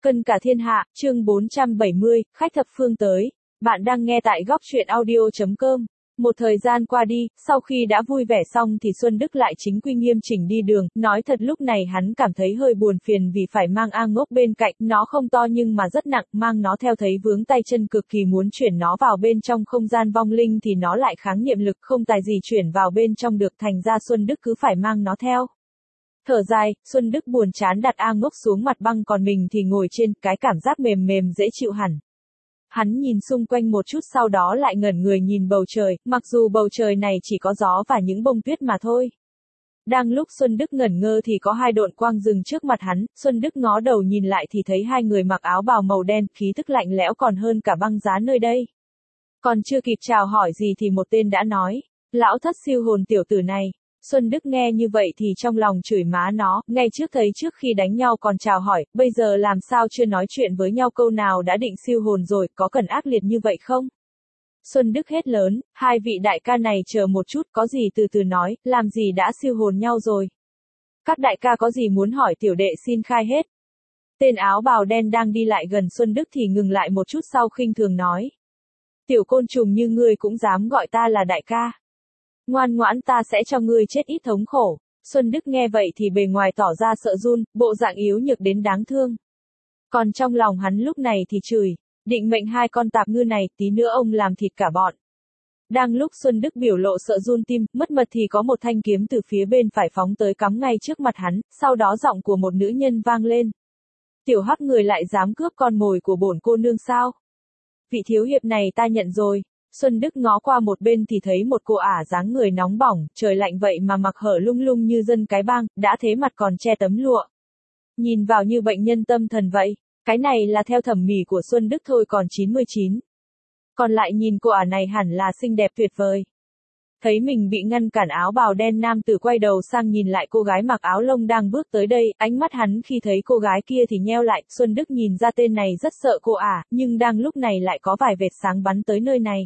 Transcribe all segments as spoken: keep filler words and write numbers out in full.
Cân cả thiên hạ, chương bốn trăm bảy mươi, khách thập phương tới. Bạn đang nghe tại góc truyện audio chấm com. Một thời gian qua đi, sau khi đã vui vẻ xong thì Xuân Đức lại chính quy nghiêm chỉnh đi đường, nói thật lúc này hắn cảm thấy hơi buồn phiền vì phải mang A Ngốc bên cạnh, nó không to nhưng mà rất nặng, mang nó theo thấy vướng tay chân cực kỳ muốn chuyển nó vào bên trong không gian vong linh thì nó lại kháng niệm lực không tài gì chuyển vào bên trong được, thành ra Xuân Đức cứ phải mang nó theo. Thở dài, Xuân Đức buồn chán đặt A Ngốc xuống mặt băng còn mình thì ngồi trên, cái cảm giác mềm mềm dễ chịu hẳn. Hắn nhìn xung quanh một chút sau đó lại ngẩn người nhìn bầu trời, mặc dù bầu trời này chỉ có gió và những bông tuyết mà thôi. Đang lúc Xuân Đức ngẩn ngơ thì có hai độn quang dừng trước mặt hắn, Xuân Đức ngó đầu nhìn lại thì thấy hai người mặc áo bào màu đen, khí tức lạnh lẽo còn hơn cả băng giá nơi đây. Còn chưa kịp chào hỏi gì thì một tên đã nói, lão thất siêu hồn tiểu tử này. Xuân Đức nghe như vậy thì trong lòng chửi má nó, ngay trước thấy trước khi đánh nhau còn chào hỏi, bây giờ làm sao chưa nói chuyện với nhau câu nào đã định siêu hồn rồi, có cần ác liệt như vậy không? Xuân Đức hét lớn, hai vị đại ca này chờ một chút, có gì từ từ nói, làm gì đã siêu hồn nhau rồi? Các đại ca có gì muốn hỏi tiểu đệ xin khai hết. Tên áo bào đen đang đi lại gần Xuân Đức thì ngừng lại một chút sau khinh thường nói. Tiểu côn trùng như ngươi cũng dám gọi ta là đại ca. Ngoan ngoãn ta sẽ cho ngươi chết ít thống khổ. Xuân Đức nghe vậy thì bề ngoài tỏ ra sợ run, bộ dạng yếu nhược đến đáng thương. Còn trong lòng hắn lúc này thì chửi, định mệnh hai con tạp ngư này, tí nữa ông làm thịt cả bọn. Đang lúc Xuân Đức biểu lộ sợ run tim, mất mật thì có một thanh kiếm từ phía bên phải phóng tới cắm ngay trước mặt hắn, sau đó giọng của một nữ nhân vang lên. Tiểu hắc người lại dám cướp con mồi của bổn cô nương sao? Vị thiếu hiệp này ta nhận rồi. Xuân Đức ngó qua một bên thì thấy một cô ả dáng người nóng bỏng, trời lạnh vậy mà mặc hở lung lung như dân cái bang, đã thế mặt còn che tấm lụa. Nhìn vào như bệnh nhân tâm thần vậy, cái này là theo thẩm mỹ của Xuân Đức thôi còn chín mươi chín. Còn lại nhìn cô ả này hẳn là xinh đẹp tuyệt vời. Thấy mình bị ngăn cản áo bào đen nam tử quay đầu sang nhìn lại cô gái mặc áo lông đang bước tới đây, ánh mắt hắn khi thấy cô gái kia thì nheo lại, Xuân Đức nhìn ra tên này rất sợ cô ả, nhưng đang lúc này lại có vài vệt sáng bắn tới nơi này.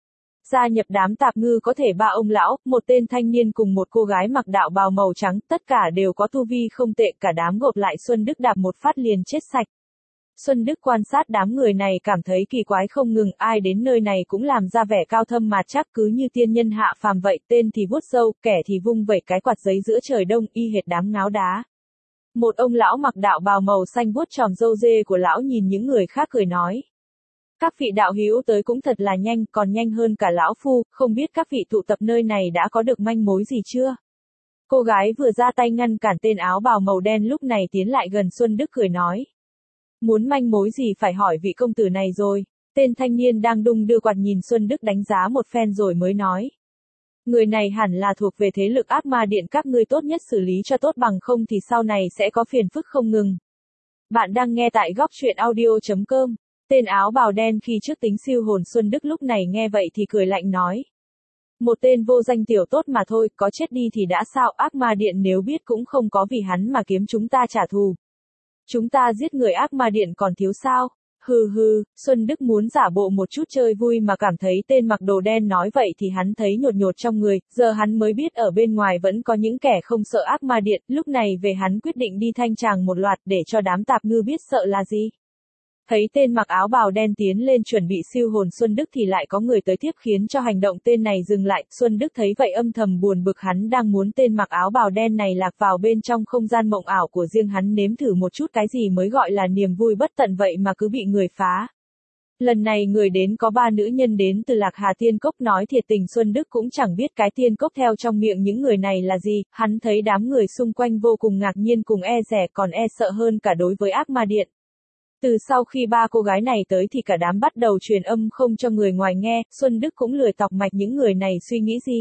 Gia nhập đám tạp ngư có thể ba ông lão, một tên thanh niên cùng một cô gái mặc đạo bào màu trắng, tất cả đều có tu vi không tệ, cả đám gộp lại Xuân Đức đạp một phát liền chết sạch. Xuân Đức quan sát đám người này cảm thấy kỳ quái không ngừng, ai đến nơi này cũng làm ra vẻ cao thâm mà chắc cứ như tiên nhân hạ phàm vậy, tên thì vuốt râu, kẻ thì vung vẩy cái quạt giấy giữa trời đông, y hệt đám ngáo đá. Một ông lão mặc đạo bào màu xanh vuốt tròm râu dê của lão nhìn những người khác cười nói. Các vị đạo hữu tới cũng thật là nhanh, còn nhanh hơn cả lão phu, không biết các vị tụ tập nơi này đã có được manh mối gì chưa? Cô gái vừa ra tay ngăn cản tên áo bào màu đen lúc này tiến lại gần Xuân Đức cười nói. Muốn manh mối gì phải hỏi vị công tử này rồi. Tên thanh niên đang đung đưa quạt nhìn Xuân Đức đánh giá một phen rồi mới nói. Người này hẳn là thuộc về thế lực ác ma điện, các ngươi tốt nhất xử lý cho tốt bằng không thì sau này sẽ có phiền phức không ngừng. Bạn đang nghe tại góc truyện audio chấm com. Tên áo bào đen khi trước tính siêu hồn Xuân Đức lúc này nghe vậy thì cười lạnh nói. Một tên vô danh tiểu tốt mà thôi, có chết đi thì đã sao, ác ma điện nếu biết cũng không có vì hắn mà kiếm chúng ta trả thù. Chúng ta giết người ác ma điện còn thiếu sao? Hừ hừ, Xuân Đức muốn giả bộ một chút chơi vui mà cảm thấy tên mặc đồ đen nói vậy thì hắn thấy nhột nhột trong người, giờ hắn mới biết ở bên ngoài vẫn có những kẻ không sợ ác ma điện, lúc này về hắn quyết định đi thanh tràng một loạt để cho đám tạp ngư biết sợ là gì. Thấy tên mặc áo bào đen tiến lên chuẩn bị siêu hồn Xuân Đức thì lại có người tới tiếp khiến cho hành động tên này dừng lại, Xuân Đức thấy vậy âm thầm buồn bực, hắn đang muốn tên mặc áo bào đen này lạc vào bên trong không gian mộng ảo của riêng hắn nếm thử một chút cái gì mới gọi là niềm vui bất tận vậy mà cứ bị người phá. Lần này người đến có ba nữ nhân đến từ Lạc Hà Tiên Cốc, nói thiệt tình Xuân Đức cũng chẳng biết cái tiên cốc theo trong miệng những người này là gì, hắn thấy đám người xung quanh vô cùng ngạc nhiên cùng e dè còn e sợ hơn cả đối với ác ma điện. Từ sau khi ba cô gái này tới thì cả đám bắt đầu truyền âm không cho người ngoài nghe, Xuân Đức cũng lười tọc mạch những người này suy nghĩ gì.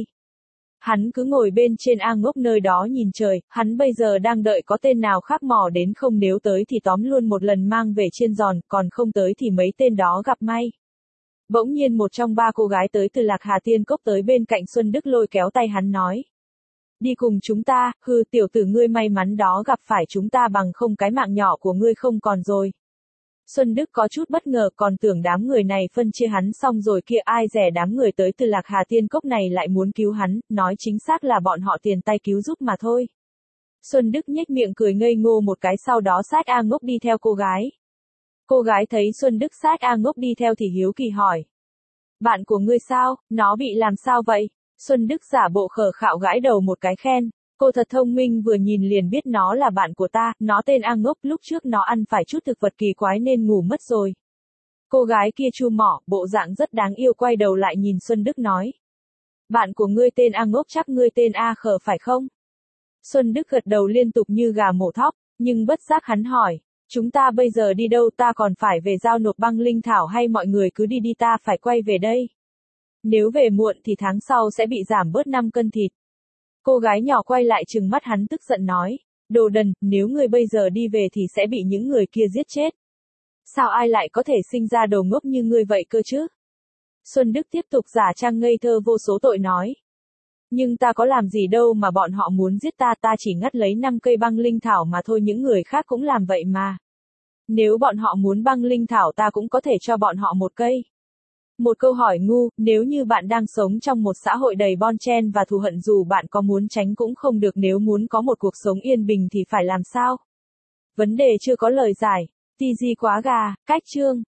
Hắn cứ ngồi bên trên A Ngốc nơi đó nhìn trời, hắn bây giờ đang đợi có tên nào khác mò đến không, nếu tới thì tóm luôn một lần mang về chiên giòn, còn không tới thì mấy tên đó gặp may. Bỗng nhiên một trong ba cô gái tới từ Lạc Hà Tiên Cốc tới bên cạnh Xuân Đức lôi kéo tay hắn nói. Đi cùng chúng ta, hừ tiểu tử ngươi may mắn đó gặp phải chúng ta bằng không cái mạng nhỏ của ngươi không còn rồi. Xuân Đức có chút bất ngờ còn tưởng đám người này phân chia hắn xong rồi kia, ai dè đám người tới từ Lạc Hà Tiên Cốc này lại muốn cứu hắn, nói chính xác là bọn họ tiền tay cứu giúp mà thôi. Xuân Đức nhếch miệng cười ngây ngô một cái sau đó xách A Ngốc đi theo cô gái. Cô gái thấy Xuân Đức xách A Ngốc đi theo thì hiếu kỳ hỏi. Bạn của ngươi sao, nó bị làm sao vậy? Xuân Đức giả bộ khờ khạo gãi đầu một cái khen. Cô thật thông minh, vừa nhìn liền biết nó là bạn của ta, nó tên A Ngốc, lúc trước nó ăn phải chút thực vật kỳ quái nên ngủ mất rồi. Cô gái kia chu mỏ, bộ dạng rất đáng yêu, quay đầu lại nhìn Xuân Đức nói. Bạn của ngươi tên A Ngốc, chắc ngươi tên A Khờ phải không? Xuân Đức gật đầu liên tục như gà mổ thóc, nhưng bất giác hắn hỏi. Chúng ta bây giờ đi đâu, ta còn phải về giao nộp băng linh thảo hay mọi người cứ đi đi, ta phải quay về đây. Nếu về muộn thì tháng sau sẽ bị giảm bớt năm cân thịt. Cô gái nhỏ quay lại trừng mắt hắn tức giận nói. Đồ đần, nếu ngươi bây giờ đi về thì sẽ bị những người kia giết chết. Sao ai lại có thể sinh ra đồ ngốc như ngươi vậy cơ chứ? Xuân Đức tiếp tục giả trang ngây thơ vô số tội nói. Nhưng ta có làm gì đâu mà bọn họ muốn giết ta, ta chỉ ngắt lấy năm cây băng linh thảo mà thôi, những người khác cũng làm vậy mà. Nếu bọn họ muốn băng linh thảo ta cũng có thể cho bọn họ một cây. Một câu hỏi ngu, nếu như bạn đang sống trong một xã hội đầy bon chen và thù hận, dù bạn có muốn tránh cũng không được, nếu muốn có một cuộc sống yên bình thì phải làm sao? Vấn đề chưa có lời giải. Ti di quá gà, cách chương.